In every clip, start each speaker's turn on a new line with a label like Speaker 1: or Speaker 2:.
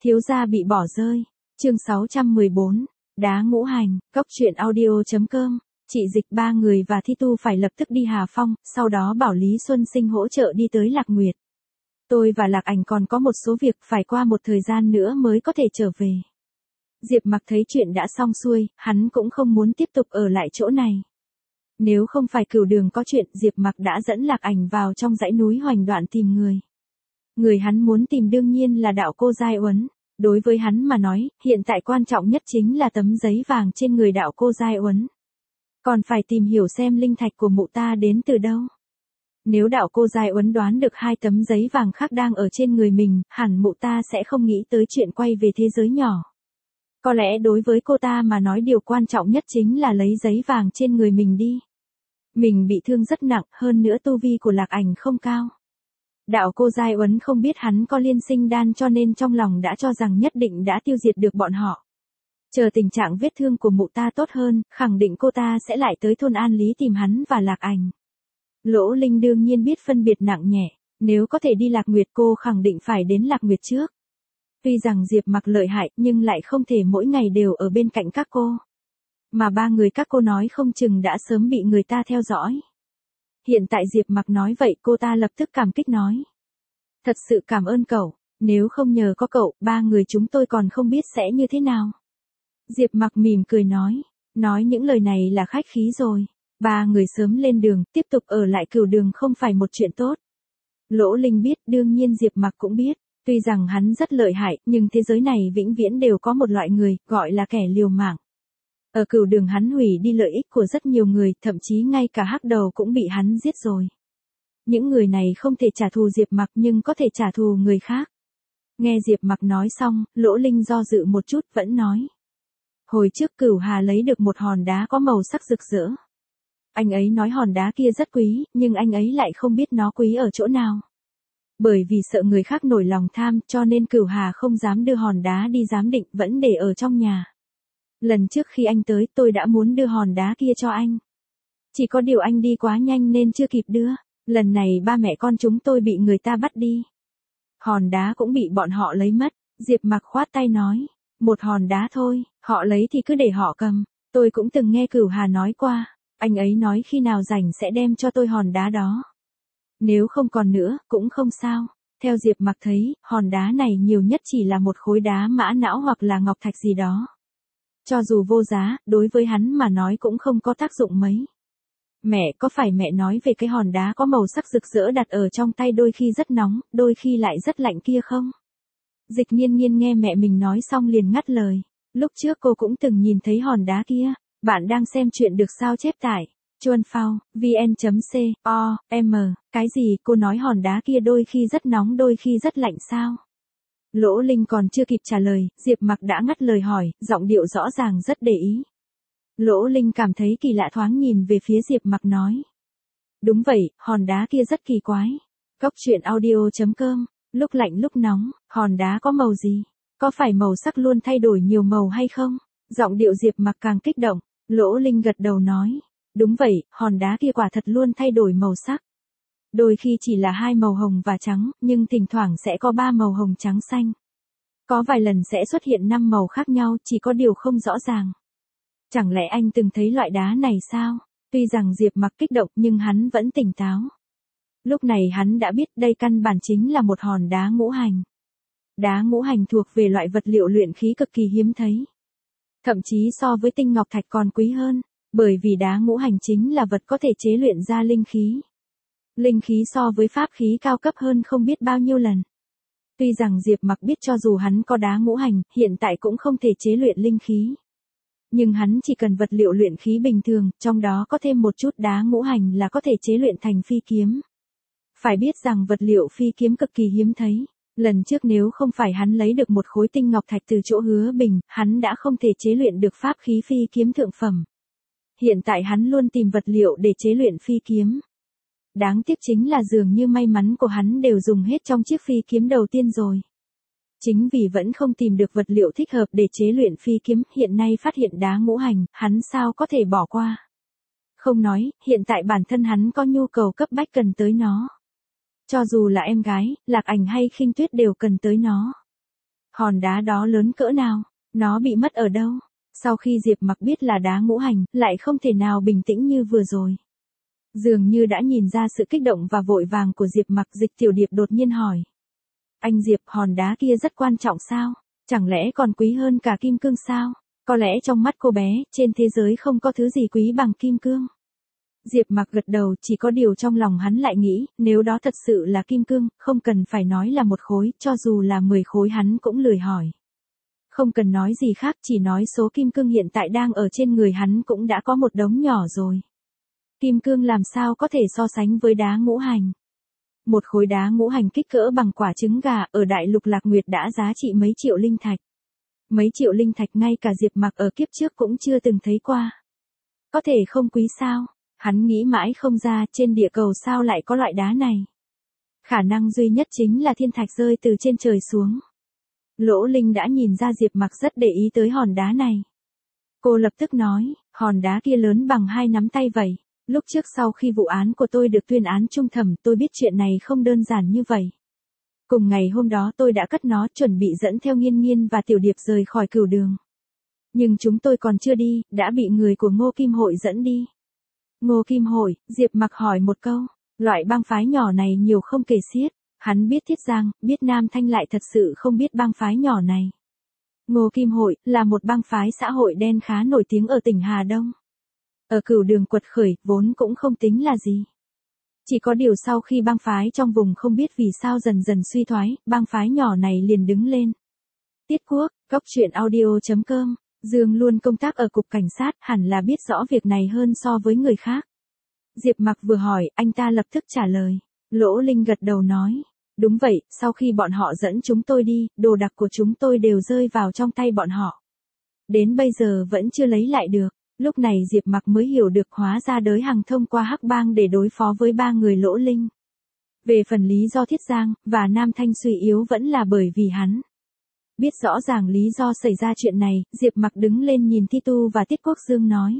Speaker 1: Thiếu gia bị bỏ rơi. Chương 614. Đá ngũ hành. Cốc truyện audio.com. Chị Dịch ba người và Thi Tu phải lập tức đi Hà Phong, sau đó bảo Lý Xuân Sinh hỗ trợ đi tới Lạc Nguyệt. Tôi và Lạc Ảnh còn có một số việc phải qua một thời gian nữa mới có thể trở về. Diệp Mặc thấy chuyện đã xong xuôi, hắn cũng không muốn tiếp tục ở lại chỗ này. Nếu không phải Cửu Đường có chuyện, Diệp Mặc đã dẫn Lạc Ảnh vào trong dãy núi Hoành Đoạn tìm người. Người hắn muốn tìm đương nhiên là đạo cô Giai Uấn. Đối với hắn mà nói, hiện tại quan trọng nhất chính là tấm giấy vàng trên người đạo cô Giai Uấn. Còn phải tìm hiểu xem linh thạch của mụ ta đến từ đâu. Nếu đạo cô Giai Uấn đoán được hai tấm giấy vàng khác đang ở trên người mình, hẳn mụ ta sẽ không nghĩ tới chuyện quay về thế giới nhỏ. Có lẽ đối với cô ta mà nói điều quan trọng nhất chính là lấy giấy vàng trên người mình đi. Mình bị thương rất nặng, hơn nữa tu vi của Lạc Ảnh không cao. Đạo cô Giai Uấn không biết hắn có liên sinh đan cho nên trong lòng đã cho rằng nhất định đã tiêu diệt được bọn họ. Chờ tình trạng vết thương của mụ ta tốt hơn, khẳng định cô ta sẽ lại tới thôn An Lý tìm hắn và Lạc Ảnh. Lỗ Linh đương nhiên biết phân biệt nặng nhẹ, nếu có thể đi Lạc Nguyệt cô khẳng định phải đến Lạc Nguyệt trước. Tuy rằng Diệp Mặc lợi hại nhưng lại không thể mỗi ngày đều ở bên cạnh các cô. Mà ba người các cô nói không chừng đã sớm bị người ta theo dõi. Hiện tại Diệp Mặc nói vậy cô ta lập tức cảm kích nói. Thật sự cảm ơn cậu, nếu không nhờ có cậu, ba người chúng tôi còn không biết sẽ như thế nào. Diệp Mặc mỉm cười nói những lời này là khách khí rồi. Ba người sớm lên đường, tiếp tục ở lại Cửu Đường không phải một chuyện tốt. Lỗ Linh biết, đương nhiên Diệp Mặc cũng biết. Tuy rằng hắn rất lợi hại, nhưng thế giới này vĩnh viễn đều có một loại người, gọi là kẻ liều mạng. Ở Cửu Đường hắn hủy đi lợi ích của rất nhiều người, thậm chí ngay cả Hắc Đầu cũng bị hắn giết rồi. Những người này không thể trả thù Diệp Mặc nhưng có thể trả thù người khác. Nghe Diệp Mặc nói xong, Lỗ Linh do dự một chút vẫn nói. Hồi trước Cửu Hà lấy được một hòn đá có màu sắc rực rỡ. Anh ấy nói hòn đá kia rất quý, nhưng anh ấy lại không biết nó quý ở chỗ nào. Bởi vì sợ người khác nổi lòng tham cho nên Cửu Hà không dám đưa hòn đá đi giám định, vẫn để ở trong nhà. Lần trước khi anh tới tôi đã muốn đưa hòn đá kia cho anh. Chỉ có điều anh đi quá nhanh nên chưa kịp đưa. Lần này ba mẹ con chúng tôi bị người ta bắt đi. Hòn đá cũng bị bọn họ lấy mất. Diệp Mặc khoát tay nói. Một hòn đá thôi, họ lấy thì cứ để họ cầm. Tôi cũng từng nghe Cửu Hà nói qua. Anh ấy nói khi nào rảnh sẽ đem cho tôi hòn đá đó. Nếu không còn nữa, cũng không sao. Theo Diệp Mặc thấy, hòn đá này nhiều nhất chỉ là một khối đá mã não hoặc là ngọc thạch gì đó. Cho dù vô giá, đối với hắn mà nói cũng không có tác dụng mấy. Mẹ, có phải mẹ nói về cái hòn đá có màu sắc rực rỡ đặt ở trong tay đôi khi rất nóng, đôi khi lại rất lạnh kia không? Dịch Nhiên Nhiên nghe mẹ mình nói xong liền ngắt lời. Lúc trước cô cũng từng nhìn thấy hòn đá kia. Bạn đang xem chuyện được sao chép tải. Chuan Phao, vn.com, cái gì cô nói hòn đá kia đôi khi rất nóng đôi khi rất lạnh sao? Lỗ Linh còn chưa kịp trả lời, Diệp Mặc đã ngắt lời hỏi, giọng điệu rõ ràng rất để ý. Lỗ Linh cảm thấy kỳ lạ thoáng nhìn về phía Diệp Mặc nói. Đúng vậy, hòn đá kia rất kỳ quái. Cốc truyện audio.com, lúc lạnh lúc nóng, hòn đá có màu gì? Có phải màu sắc luôn thay đổi nhiều màu hay không? Giọng điệu Diệp Mặc càng kích động, Lỗ Linh gật đầu nói. Đúng vậy, hòn đá kia quả thật luôn thay đổi màu sắc. Đôi khi chỉ là hai màu hồng và trắng, nhưng thỉnh thoảng sẽ có ba màu hồng trắng xanh. Có vài lần sẽ xuất hiện 5 màu khác nhau, chỉ có điều không rõ ràng. Chẳng lẽ anh từng thấy loại đá này sao? Tuy rằng Diệp Mặc kích động nhưng hắn vẫn tỉnh táo. Lúc này hắn đã biết đây căn bản chính là một hòn đá ngũ hành. Đá ngũ hành thuộc về loại vật liệu luyện khí cực kỳ hiếm thấy. Thậm chí so với tinh ngọc thạch còn quý hơn, bởi vì đá ngũ hành chính là vật có thể chế luyện ra linh khí. Linh khí so với pháp khí cao cấp hơn không biết bao nhiêu lần. Tuy rằng Diệp Mặc biết cho dù hắn có đá ngũ hành, hiện tại cũng không thể chế luyện linh khí. Nhưng hắn chỉ cần vật liệu luyện khí bình thường, trong đó có thêm một chút đá ngũ hành là có thể chế luyện thành phi kiếm. Phải biết rằng vật liệu phi kiếm cực kỳ hiếm thấy. Lần trước nếu không phải hắn lấy được một khối tinh ngọc thạch từ chỗ Hứa Bình, hắn đã không thể chế luyện được pháp khí phi kiếm thượng phẩm. Hiện tại hắn luôn tìm vật liệu để chế luyện phi kiếm. Đáng tiếc chính là dường như may mắn của hắn đều dùng hết trong chiếc phi kiếm đầu tiên rồi. Chính vì vẫn không tìm được vật liệu thích hợp để chế luyện phi kiếm, hiện nay phát hiện đá ngũ hành, hắn sao có thể bỏ qua. Không nói, hiện tại bản thân hắn có nhu cầu cấp bách cần tới nó. Cho dù là em gái, Lạc Ảnh hay Khinh Tuyết đều cần tới nó. Hòn đá đó lớn cỡ nào? Nó bị mất ở đâu? Sau khi Diệp Mặc biết là đá ngũ hành, lại không thể nào bình tĩnh như vừa rồi. Dường như đã nhìn ra sự kích động và vội vàng của Diệp Mặc, Dịch Tiểu Điệp đột nhiên hỏi. Anh Diệp, hòn đá kia rất quan trọng sao? Chẳng lẽ còn quý hơn cả kim cương sao? Có lẽ trong mắt cô bé, trên thế giới không có thứ gì quý bằng kim cương. Diệp Mặc gật đầu, chỉ có điều trong lòng hắn lại nghĩ, nếu đó thật sự là kim cương, không cần phải nói là một khối, cho dù là 10 khối hắn cũng lười hỏi. Không cần nói gì khác, chỉ nói số kim cương hiện tại đang ở trên người hắn cũng đã có một đống nhỏ rồi. Kim cương làm sao có thể so sánh với đá ngũ hành. Một khối đá ngũ hành kích cỡ bằng quả trứng gà ở đại lục Lạc Nguyệt đã giá trị mấy triệu linh thạch. Mấy triệu linh thạch ngay cả Diệp Mặc ở kiếp trước cũng chưa từng thấy qua. Có thể không quý sao? Hắn nghĩ mãi không ra trên địa cầu sao lại có loại đá này. Khả năng duy nhất chính là thiên thạch rơi từ trên trời xuống. Lỗ Linh đã nhìn ra Diệp Mặc rất để ý tới hòn đá này. Cô lập tức nói, hòn đá kia lớn bằng 2 nắm tay vậy. Lúc trước sau khi vụ án của tôi được tuyên án chung thẩm, tôi biết chuyện này không đơn giản như vậy. Cùng ngày hôm đó tôi đã cất nó, chuẩn bị dẫn theo Nghiên Nghiên và Tiểu Điệp rời khỏi Cửu Đường. Nhưng chúng tôi còn chưa đi, đã bị người của Ngô Kim Hội dẫn đi. Ngô Kim Hội? Diệp Mặc hỏi một câu. Loại bang phái nhỏ này nhiều không kể xiết. Hắn biết Thiết Giang, biết Nam Thanh, lại thật sự không biết bang phái nhỏ này. Ngô Kim Hội là một bang phái xã hội đen khá nổi tiếng ở tỉnh Hà Đông. Ở Cửu Đường quật khởi, vốn cũng không tính là gì. Chỉ có điều sau khi bang phái trong vùng không biết vì sao dần dần suy thoái, bang phái nhỏ này liền đứng lên. Tiết Quốc, Cốc.audio.com. Dương luôn công tác ở cục cảnh sát, hẳn là biết rõ việc này hơn so với người khác. Diệp Mặc vừa hỏi, anh ta lập tức trả lời. Lỗ Linh gật đầu nói. Đúng vậy, sau khi bọn họ dẫn chúng tôi đi, đồ đạc của chúng tôi đều rơi vào trong tay bọn họ. Đến bây giờ vẫn chưa lấy lại được. Lúc này Diệp Mặc mới hiểu được hóa ra Đới Hằng thông qua Hắc Bang để đối phó với 3 người Lỗ Linh. Về phần lý do Thiết Giang và Nam Thanh suy yếu vẫn là bởi vì hắn. Biết rõ ràng lý do xảy ra chuyện này, Diệp Mặc đứng lên nhìn Ti Tu và Tiết Quốc Dương nói.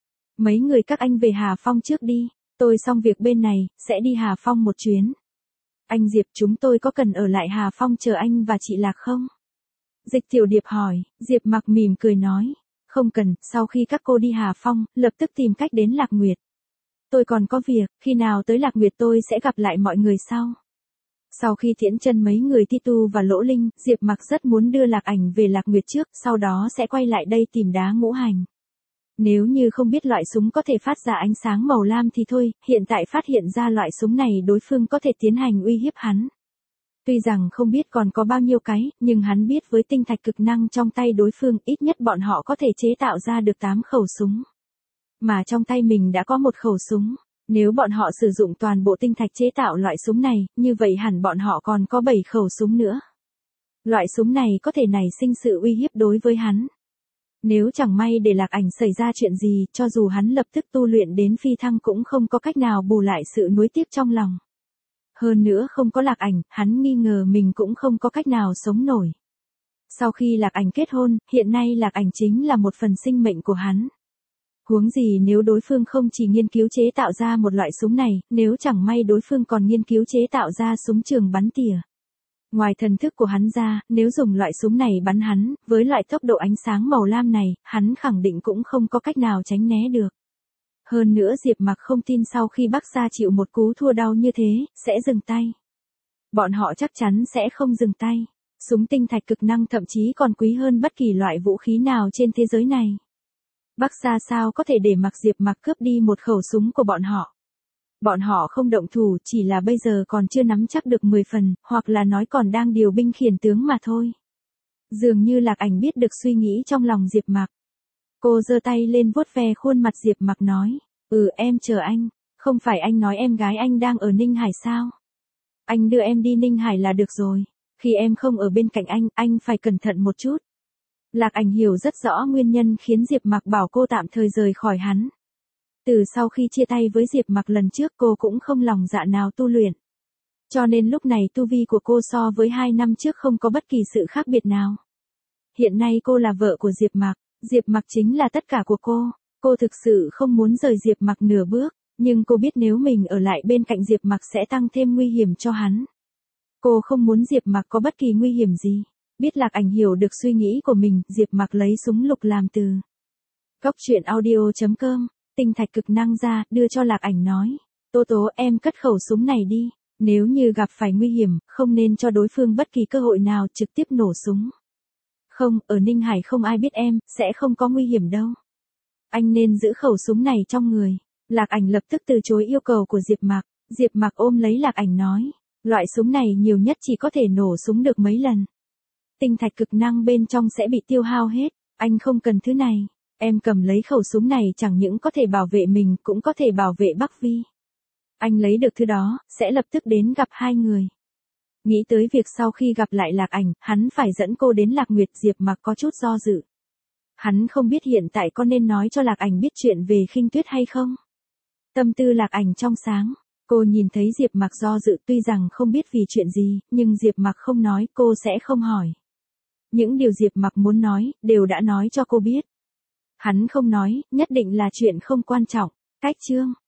Speaker 1: Mấy người các anh về Hà Phong trước đi, tôi xong việc bên này, sẽ đi Hà Phong một chuyến. Anh Diệp, chúng tôi có cần ở lại Hà Phong chờ anh và chị Lạc không? Dịch Tiểu Điệp hỏi. Diệp Mặc mỉm cười nói. Không cần, sau khi các cô đi Hà Phong, lập tức tìm cách đến Lạc Nguyệt. Tôi còn có việc, khi nào tới Lạc Nguyệt tôi sẽ gặp lại mọi người sau. Sau khi tiễn chân mấy người Ti Tu và Lỗ Linh, Diệp Mặc rất muốn đưa Lạc Ảnh về Lạc Nguyệt trước, sau đó sẽ quay lại đây tìm đá ngũ hành. Nếu như không biết loại súng có thể phát ra ánh sáng màu lam thì thôi, hiện tại phát hiện ra loại súng này đối phương có thể tiến hành uy hiếp hắn. Tuy rằng không biết còn có bao nhiêu cái, nhưng hắn biết với tinh thạch cực năng trong tay đối phương, ít nhất bọn họ có thể chế tạo ra được 8 khẩu súng. Mà trong tay mình đã có một khẩu súng. Nếu bọn họ sử dụng toàn bộ tinh thạch chế tạo loại súng này, như vậy hẳn bọn họ còn có 7 khẩu súng nữa. Loại súng này có thể nảy sinh sự uy hiếp đối với hắn. Nếu chẳng may để Lạc Ảnh xảy ra chuyện gì, cho dù hắn lập tức tu luyện đến phi thăng cũng không có cách nào bù lại sự nuối tiếc trong lòng. Hơn nữa không có Lạc Ảnh, hắn nghi ngờ mình cũng không có cách nào sống nổi. Sau khi Lạc Ảnh kết hôn, hiện nay Lạc Ảnh chính là một phần sinh mệnh của hắn. Huống gì nếu đối phương không chỉ nghiên cứu chế tạo ra một loại súng này, nếu chẳng may đối phương còn nghiên cứu chế tạo ra súng trường bắn tỉa. Ngoài thần thức của hắn ra, nếu dùng loại súng này bắn hắn, với loại tốc độ ánh sáng màu lam này, hắn khẳng định cũng không có cách nào tránh né được. Hơn nữa Diệp Mặc không tin sau khi Bắc Gia chịu một cú thua đau như thế, sẽ dừng tay. Bọn họ chắc chắn sẽ không dừng tay. Súng tinh thạch cực năng thậm chí còn quý hơn bất kỳ loại vũ khí nào trên thế giới này. Bắc Gia sao có thể để mặc Diệp Mặc cướp đi một khẩu súng của bọn họ. Bọn họ không động thủ, chỉ là bây giờ còn chưa nắm chắc được 10 phần, hoặc là nói còn đang điều binh khiển tướng mà thôi. Dường như Lạc Ảnh biết được suy nghĩ trong lòng Diệp Mặc. Cô giơ tay lên vuốt ve khuôn mặt Diệp Mặc nói, em chờ anh, không phải anh nói em gái anh đang ở Ninh Hải sao? Anh đưa em đi Ninh Hải là được rồi, khi em không ở bên cạnh anh phải cẩn thận một chút. Lạc Ảnh hiểu rất rõ nguyên nhân khiến Diệp Mặc bảo cô tạm thời rời khỏi hắn. Từ sau khi chia tay với Diệp Mặc lần trước cô cũng không lòng dạ nào tu luyện. Cho nên lúc này tu vi của cô so với 2 năm trước không có bất kỳ sự khác biệt nào. Hiện nay cô là vợ của Diệp Mặc, Diệp Mặc chính là tất cả của cô. Cô thực sự không muốn rời Diệp Mặc nửa bước, nhưng cô biết nếu mình ở lại bên cạnh Diệp Mặc sẽ tăng thêm nguy hiểm cho hắn. Cô không muốn Diệp Mặc có bất kỳ nguy hiểm gì. Biết Lạc Ảnh hiểu được suy nghĩ của mình, Diệp Mặc lấy súng lục làm từ. Cốc truyện audio.com, tinh thạch cực năng ra, đưa cho Lạc Ảnh nói. Tố Tố, em cất khẩu súng này đi. Nếu như gặp phải nguy hiểm, không nên cho đối phương bất kỳ cơ hội nào trực tiếp nổ súng. Không, ở Ninh Hải không ai biết em, sẽ không có nguy hiểm đâu. Anh nên giữ khẩu súng này trong người. Lạc Ảnh lập tức từ chối yêu cầu của Diệp Mặc. Diệp Mặc ôm lấy Lạc Ảnh nói. Loại súng này nhiều nhất chỉ có thể nổ súng được mấy lần. Tinh thạch cực năng bên trong sẽ bị tiêu hao hết. Anh không cần thứ này. Em cầm lấy khẩu súng này chẳng những có thể bảo vệ mình, cũng có thể bảo vệ Bắc Vi. Anh lấy được thứ đó, sẽ lập tức đến gặp hai người. Nghĩ tới việc sau khi gặp lại Lạc Ảnh, hắn phải dẫn cô đến Lạc Nguyệt, Diệp Mặc có chút do dự. Hắn không biết hiện tại có nên nói cho Lạc Ảnh biết chuyện về Khinh Tuyết hay không. Tâm tư Lạc Ảnh trong sáng, cô nhìn thấy Diệp Mặc do dự, tuy rằng không biết vì chuyện gì, nhưng Diệp Mặc không nói, cô sẽ không hỏi. Những điều Diệp Mặc muốn nói, đều đã nói cho cô biết. Hắn không nói, nhất định là chuyện không quan trọng. Cách chương